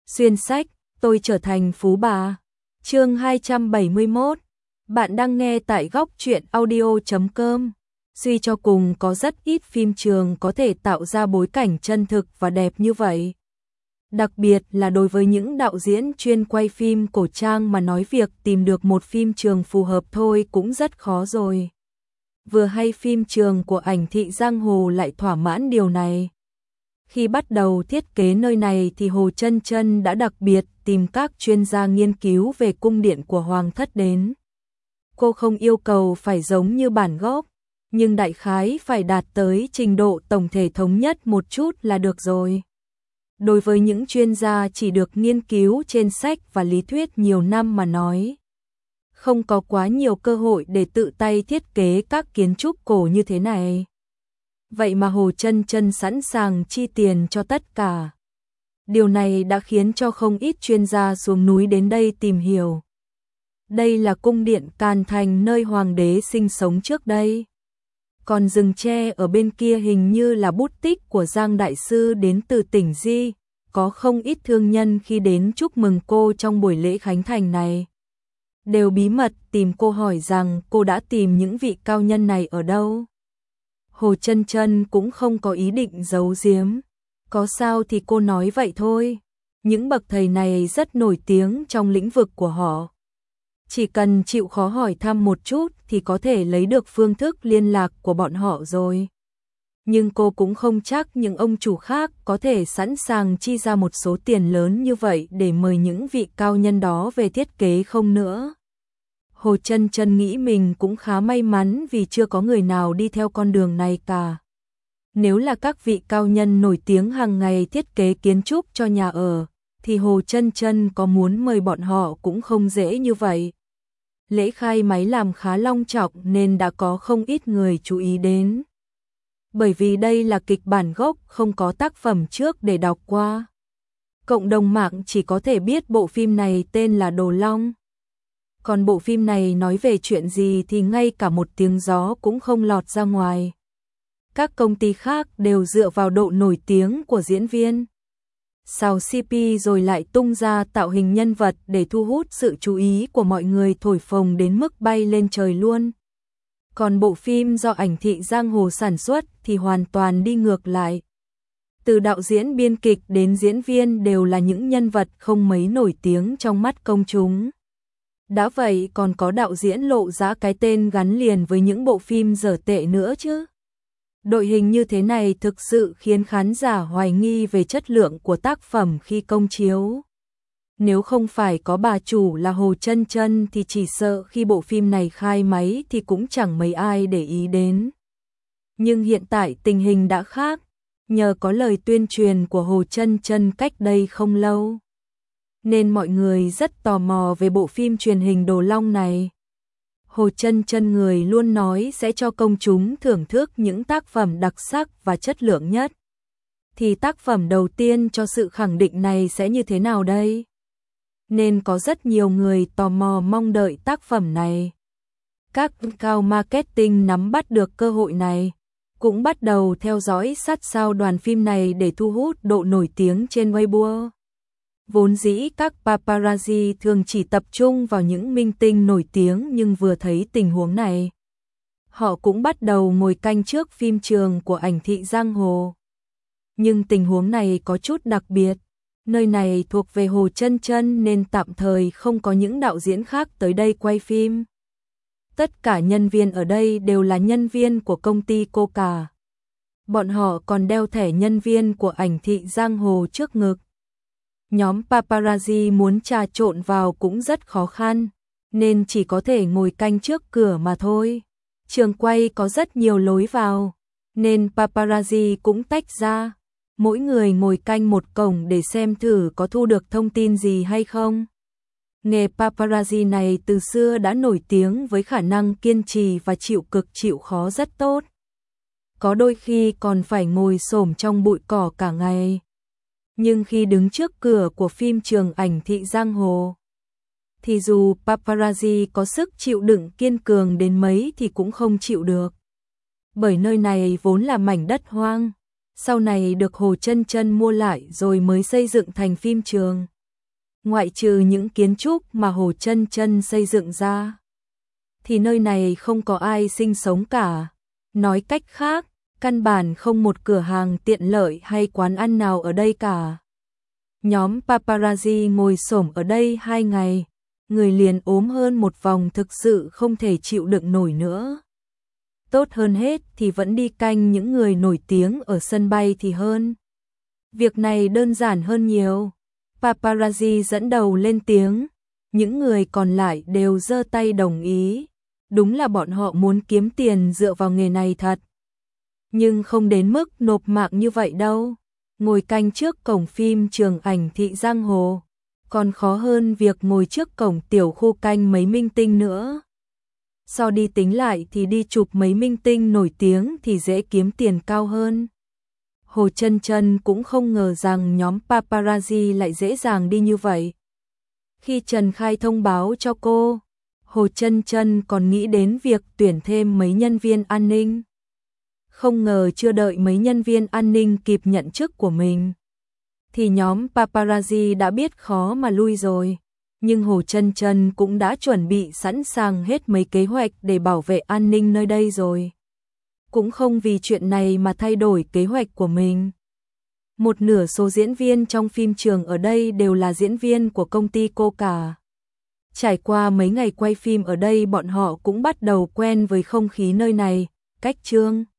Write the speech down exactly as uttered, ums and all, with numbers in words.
Xuyên sách, tôi trở thành phú bà. Chương hai trăm bảy mươi mốt. Bạn đang nghe tại góc truyện audio chấm com. Suy cho cùng có rất ít phim trường có thể tạo ra bối cảnh chân thực và đẹp như vậy. Đặc biệt là đối với những đạo diễn chuyên quay phim cổ trang mà nói việc tìm được một phim trường phù hợp thôi cũng rất khó rồi. Vừa hay phim trường của Ảnh Thị Giang Hồ lại thỏa mãn điều này. Khi bắt đầu thiết kế nơi này thì Hồ Chân Chân đã đặc biệt tìm các chuyên gia nghiên cứu về cung điện của Hoàng thất đến. Cô không yêu cầu phải giống như bản gốc, nhưng đại khái phải đạt tới trình độ tổng thể thống nhất một chút là được rồi. Đối với những chuyên gia chỉ được nghiên cứu trên sách và lý thuyết nhiều năm mà nói, không có quá nhiều cơ hội để tự tay thiết kế các kiến trúc cổ như thế này. Vậy mà Hồ Chân Chân sẵn sàng chi tiền cho tất cả. Điều này đã khiến cho không ít chuyên gia xuống núi đến đây tìm hiểu. Đây là cung điện Càn Thành nơi hoàng đế sinh sống trước đây. Còn rừng tre ở bên kia hình như là bút tích của Giang Đại Sư đến từ tỉnh Di. Có không ít thương nhân khi đến chúc mừng cô trong buổi lễ khánh thành này đều bí mật tìm cô hỏi rằng cô đã tìm những vị cao nhân này ở đâu. Hồ Chân Chân cũng không có ý định giấu giếm. Có sao thì cô nói vậy thôi. Những bậc thầy này rất nổi tiếng trong lĩnh vực của họ. Chỉ cần chịu khó hỏi thăm một chút thì có thể lấy được phương thức liên lạc của bọn họ rồi. Nhưng cô cũng không chắc những ông chủ khác có thể sẵn sàng chi ra một số tiền lớn như vậy để mời những vị cao nhân đó về thiết kế không nữa. Hồ Chân Chân nghĩ mình cũng khá may mắn vì chưa có người nào đi theo con đường này cả. Nếu là các vị cao nhân nổi tiếng hàng ngày thiết kế kiến trúc cho nhà ở, thì Hồ Chân Chân có muốn mời bọn họ cũng không dễ như vậy. Lễ khai máy làm khá long trọng nên đã có không ít người chú ý đến. Bởi vì đây là kịch bản gốc không có tác phẩm trước để đọc qua. Cộng đồng mạng chỉ có thể biết bộ phim này tên là Đồ Long. Còn bộ phim này nói về chuyện gì thì ngay cả một tiếng gió cũng không lọt ra ngoài. Các công ty khác đều dựa vào độ nổi tiếng của diễn viên, xào xê pê rồi lại tung ra tạo hình nhân vật để thu hút sự chú ý của mọi người thổi phồng đến mức bay lên trời luôn. Còn bộ phim do Ảnh Thị Giang Hồ sản xuất thì hoàn toàn đi ngược lại. Từ đạo diễn biên kịch đến diễn viên đều là những nhân vật không mấy nổi tiếng trong mắt công chúng. Đã vậy còn có đạo diễn lộ ra cái tên gắn liền với những bộ phim dở tệ nữa chứ. Đội hình như thế này thực sự khiến khán giả hoài nghi về chất lượng của tác phẩm khi công chiếu. Nếu không phải có bà chủ là Hồ Chân Chân thì chỉ sợ khi bộ phim này khai máy thì cũng chẳng mấy ai để ý đến. Nhưng hiện tại tình hình đã khác, nhờ có lời tuyên truyền của Hồ Chân Chân cách đây không lâu, nên mọi người rất tò mò về bộ phim truyền hình Đồ Long này. Hồ Chân Chân người luôn nói sẽ cho công chúng thưởng thức những tác phẩm đặc sắc và chất lượng nhất. Thì tác phẩm đầu tiên cho sự khẳng định này sẽ như thế nào đây? Nên có rất nhiều người tò mò mong đợi tác phẩm này. Các cao marketing nắm bắt được cơ hội này, cũng bắt đầu theo dõi sát sao đoàn phim này để thu hút độ nổi tiếng trên Weibo. Vốn dĩ các paparazzi thường chỉ tập trung vào những minh tinh nổi tiếng nhưng vừa thấy tình huống này, họ cũng bắt đầu ngồi canh trước phim trường của Ảnh Thị Giang Hồ. Nhưng tình huống này có chút đặc biệt, nơi này thuộc về Hồ Chân Chân nên tạm thời không có những đạo diễn khác tới đây quay phim. Tất cả nhân viên ở đây đều là nhân viên của công ty cô cả. Bọn họ còn đeo thẻ nhân viên của Ảnh Thị Giang Hồ trước ngực. Nhóm paparazzi muốn trà trộn vào cũng rất khó khăn, nên chỉ có thể ngồi canh trước cửa mà thôi. Trường quay có rất nhiều lối vào, nên paparazzi cũng tách ra. Mỗi người ngồi canh một cổng để xem thử có thu được thông tin gì hay không. Nghề paparazzi này từ xưa đã nổi tiếng với khả năng kiên trì và chịu cực chịu khó rất tốt. Có đôi khi còn phải ngồi xổm trong bụi cỏ cả ngày. Nhưng khi đứng trước cửa của phim trường Ảnh Thị Giang Hồ, thì dù paparazzi có sức chịu đựng kiên cường đến mấy thì cũng không chịu được. Bởi nơi này vốn là mảnh đất hoang, sau này được Hồ Chân Chân mua lại rồi mới xây dựng thành phim trường. Ngoại trừ những kiến trúc mà Hồ Chân Chân xây dựng ra, thì nơi này không có ai sinh sống cả. Nói cách khác, căn bản không một cửa hàng tiện lợi hay quán ăn nào ở đây cả. Nhóm paparazzi ngồi xổm ở đây hai ngày, người liền ốm hơn một vòng, thực sự không thể chịu đựng nổi nữa. Tốt hơn hết thì vẫn đi canh những người nổi tiếng ở sân bay thì hơn. Việc này đơn giản hơn nhiều. Paparazzi dẫn đầu lên tiếng, những người còn lại đều giơ tay đồng ý. Đúng là bọn họ muốn kiếm tiền dựa vào nghề này thật. Nhưng không đến mức nộp mạng như vậy đâu. Ngồi canh trước cổng phim trường ảnh thị giang hồ, còn khó hơn việc ngồi trước cổng tiểu khu canh mấy minh tinh nữa. So đi tính lại thì đi chụp mấy minh tinh nổi tiếng thì dễ kiếm tiền cao hơn. Hồ Chân Chân cũng không ngờ rằng nhóm paparazzi lại dễ dàng đi như vậy. Khi Trần Khai thông báo cho cô, Hồ Chân Chân còn nghĩ đến việc tuyển thêm mấy nhân viên an ninh. Không ngờ chưa đợi mấy nhân viên an ninh kịp nhận chức của mình, thì nhóm paparazzi đã biết khó mà lui rồi. Nhưng Hồ Chân Chân cũng đã chuẩn bị sẵn sàng hết mấy kế hoạch để bảo vệ an ninh nơi đây rồi. Cũng không vì chuyện này mà thay đổi kế hoạch của mình. Một nửa số diễn viên trong phim trường ở đây đều là diễn viên của công ty cô cả. Trải qua mấy ngày quay phim ở đây, bọn họ cũng bắt đầu quen với không khí nơi này. Cách Trương